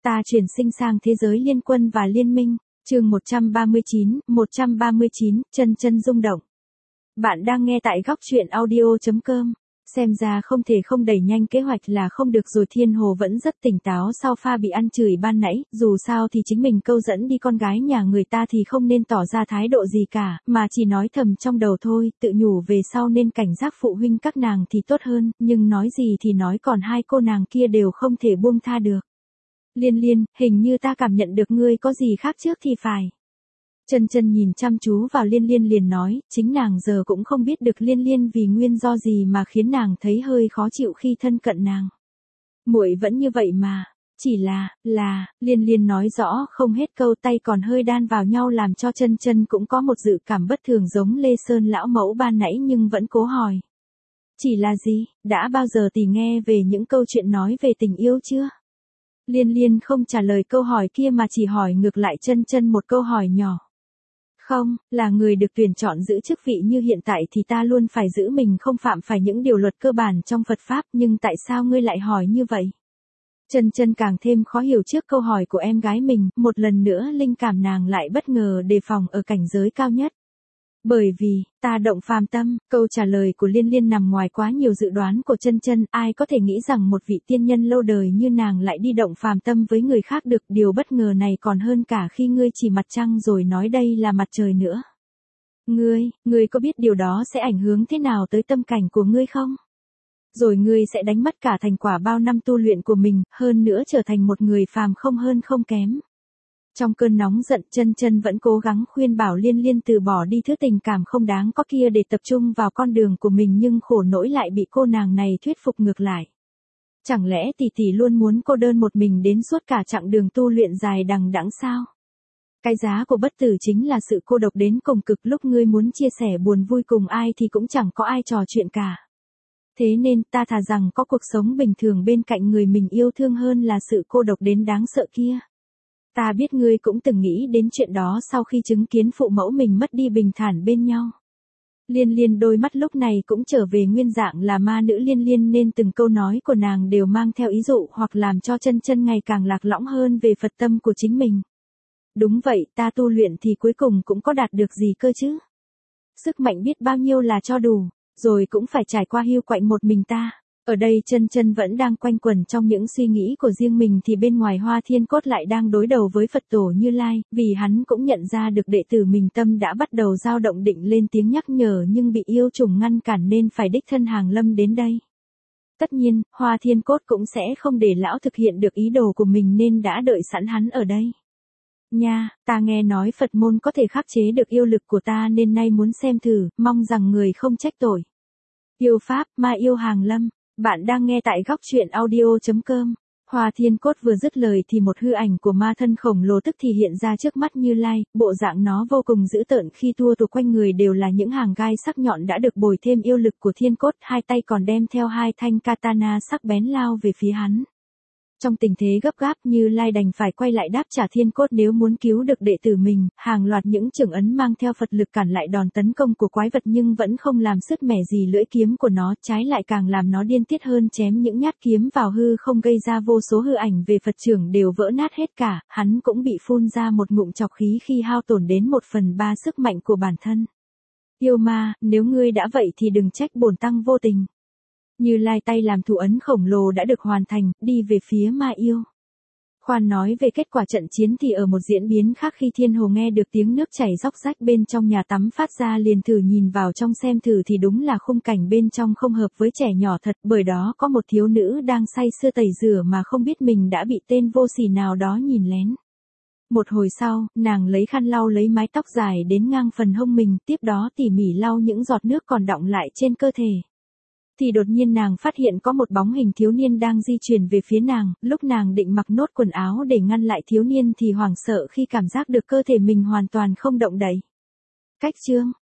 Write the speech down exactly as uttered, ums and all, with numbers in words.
Ta chuyển sinh sang thế giới liên quân và liên minh. Chương một trăm ba mươi chín, một trăm ba mươi chín, chân chân rung động. Bạn đang nghe tại góc truyện audio chấm com. Xem ra không thể không đẩy nhanh kế hoạch là không được rồi. Thiên Hồ vẫn rất tỉnh táo sau pha bị ăn chửi ban nãy, dù sao thì chính mình câu dẫn đi con gái nhà người ta thì không nên tỏ ra thái độ gì cả, mà chỉ nói thầm trong đầu thôi, tự nhủ về sau nên cảnh giác phụ huynh các nàng thì tốt hơn, nhưng nói gì thì nói còn hai cô nàng kia đều không thể buông tha được. Liên Liên, hình như ta cảm nhận được ngươi có gì khác trước thì phải. Chân chân nhìn chăm chú vào Liên Liên liền nói, chính nàng giờ cũng không biết được Liên Liên vì nguyên do gì mà khiến nàng thấy hơi khó chịu khi thân cận nàng. Muội vẫn như vậy mà, chỉ là, là, Liên Liên nói rõ không hết câu, tay còn hơi đan vào nhau làm cho chân chân cũng có một dự cảm bất thường giống Lê Sơn lão mẫu ban nãy nhưng vẫn cố hỏi. Chỉ là gì, đã bao giờ tỷ nghe về những câu chuyện nói về tình yêu chưa? Liên Liên không trả lời câu hỏi kia mà chỉ hỏi ngược lại chân chân một câu hỏi nhỏ. Không, là người được tuyển chọn giữ chức vị như hiện tại thì ta luôn phải giữ mình không phạm phải những điều luật cơ bản trong Phật Pháp, nhưng tại sao ngươi lại hỏi như vậy? Chân chân càng thêm khó hiểu trước câu hỏi của em gái mình, một lần nữa linh cảm nàng lại bất ngờ đề phòng ở cảnh giới cao nhất. Bởi vì, ta động phàm tâm, câu trả lời của Liên Liên nằm ngoài quá nhiều dự đoán của chân chân, ai có thể nghĩ rằng một vị tiên nhân lâu đời như nàng lại đi động phàm tâm với người khác được, điều bất ngờ này còn hơn cả khi ngươi chỉ mặt trăng rồi nói đây là mặt trời nữa. Ngươi, ngươi có biết điều đó sẽ ảnh hưởng thế nào tới tâm cảnh của ngươi không? Rồi ngươi sẽ đánh mất cả thành quả bao năm tu luyện của mình, hơn nữa trở thành một người phàm không hơn không kém. Trong cơn nóng giận chân chân vẫn cố gắng khuyên bảo Liên Liên từ bỏ đi thứ tình cảm không đáng có kia để tập trung vào con đường của mình, nhưng khổ nỗi lại bị cô nàng này thuyết phục ngược lại. Chẳng lẽ tỷ tỷ luôn muốn cô đơn một mình đến suốt cả chặng đường tu luyện dài đằng đẵng sao? Cái giá của bất tử chính là sự cô độc đến cùng cực, lúc ngươi muốn chia sẻ buồn vui cùng ai thì cũng chẳng có ai trò chuyện cả. Thế nên ta thà rằng có cuộc sống bình thường bên cạnh người mình yêu thương hơn là sự cô độc đến đáng sợ kia. Ta biết ngươi cũng từng nghĩ đến chuyện đó sau khi chứng kiến phụ mẫu mình mất đi bình thản bên nhau. Liên Liên đôi mắt lúc này cũng trở về nguyên dạng là ma nữ Liên Liên, nên từng câu nói của nàng đều mang theo ý dụ hoặc làm cho chân chân ngày càng lạc lõng hơn về Phật tâm của chính mình. Đúng vậy, ta tu luyện thì cuối cùng cũng có đạt được gì cơ chứ? Sức mạnh biết bao nhiêu là cho đủ, rồi cũng phải trải qua hiu quạnh một mình ta. Ở đây chân chân vẫn đang quanh quẩn trong những suy nghĩ của riêng mình thì bên ngoài Hoa Thiên Cốt lại đang đối đầu với Phật Tổ Như Lai, vì hắn cũng nhận ra được đệ tử mình tâm đã bắt đầu dao động định lên tiếng nhắc nhở nhưng bị yêu trùng ngăn cản nên phải đích thân hàng lâm đến đây. Tất nhiên, Hoa Thiên Cốt cũng sẽ không để lão thực hiện được ý đồ của mình nên đã đợi sẵn hắn ở đây. Nha, ta nghe nói Phật môn có thể khắc chế được yêu lực của ta nên nay muốn xem thử, mong rằng người không trách tội. Yêu Pháp, ma yêu hàng lâm. Bạn đang nghe tại góc truyện audio chấm com. Hoa Thiên Cốt vừa dứt lời thì một hư ảnh của ma thân khổng lồ tức thì hiện ra trước mắt Như Lai, bộ dạng nó vô cùng dữ tợn khi tua tủa quanh người đều là những hàng gai sắc nhọn đã được bồi thêm yêu lực của Thiên Cốt, hai tay còn đem theo hai thanh katana sắc bén lao về phía hắn. Trong tình thế gấp gáp Như Lai đành phải quay lại đáp trả Thiên Cốt nếu muốn cứu được đệ tử mình, hàng loạt những chưởng ấn mang theo Phật lực cản lại đòn tấn công của quái vật nhưng vẫn không làm sứt mẻ gì lưỡi kiếm của nó, trái lại càng làm nó điên tiết hơn, chém những nhát kiếm vào hư không gây ra vô số hư ảnh về Phật trưởng đều vỡ nát hết cả, hắn cũng bị phun ra một ngụm trọc khí khi hao tổn đến một phần ba sức mạnh của bản thân. Yêu ma, nếu ngươi đã vậy thì đừng trách bổn tăng vô tình. Như Lai tay làm thủ ấn khổng lồ đã được hoàn thành, đi về phía ma yêu. Khoan nói về kết quả trận chiến thì ở một diễn biến khác khi Thiên Hồ nghe được tiếng nước chảy róc rách bên trong nhà tắm phát ra liền thử nhìn vào trong xem thử thì đúng là khung cảnh bên trong không hợp với trẻ nhỏ thật, bởi đó có một thiếu nữ đang say sưa tẩy rửa mà không biết mình đã bị tên vô sỉ nào đó nhìn lén. Một hồi sau, nàng lấy khăn lau lấy mái tóc dài đến ngang phần hông mình, tiếp đó tỉ mỉ lau những giọt nước còn đọng lại trên cơ thể. Thì đột nhiên nàng phát hiện có một bóng hình thiếu niên đang di chuyển về phía nàng, lúc nàng định mặc nốt quần áo để ngăn lại thiếu niên thì hoảng sợ khi cảm giác được cơ thể mình hoàn toàn không động đậy. Cách chương,